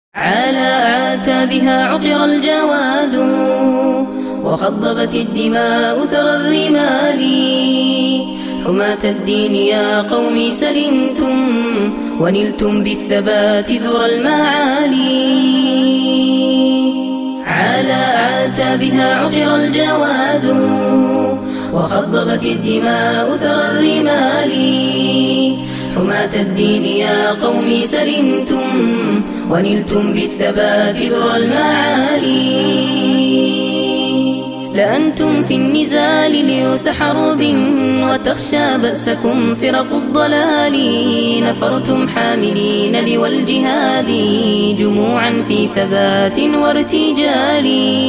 على أعتابها عقر الجواد وخضبت الدماء ثرى الرمال. حماة الدين يا قوم سلمتم ونلتم بالثبات ذرى المعالي. على أعتابها عقر الجواد وخضبت الدماء ثرى الرمال. حماة الدين يا قوم سلمتم ونلتم بالثبات ذرى المعالي. لأنتم في النزال ليوث حرب وتخشى بأسكم فرق الضلال. نفرتم حاملين لوى الجهاد جموعا في ثبات وارتجال.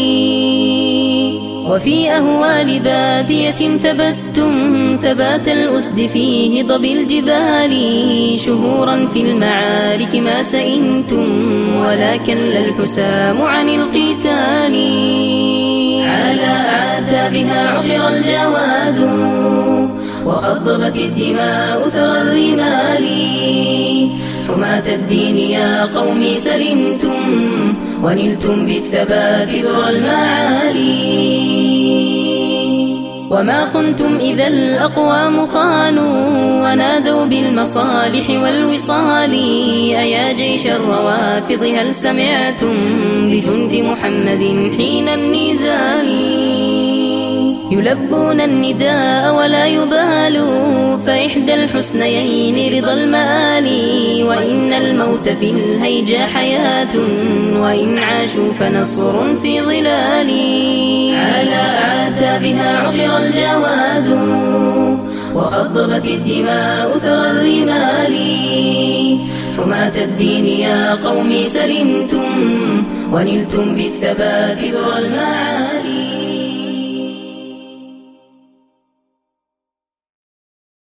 وفي أهوال بادية ثبتم ثبات الأسد في هضب الجبال. شهورا في المعارك ما سئمتم ولكن الحسام عن القتال. على أعتابها عقر الجواد وخضبت الدماء ثرى الرمال. حماة الدين يا قوم سلمتم ونلتم بالثبات ذرى المعالي. وما خنتم إذا الأقوام خانوا ونادوا بالمصالح والوصال. أيا جيش الروافض هل سمعتم بجند محمد حين النزال. يلبون النداء ولا يبالوا فإحدى الحسنيين رضا المآل. وإن الموت في الهيجا حياة وإن عاشوا فنصر في ظلال. على أعتابها عقر الجواد وخضبت الدماء ثرى الرمال. حماة الدين يا قوم سلمتم ونلتم بالثبات ذرى المعالي.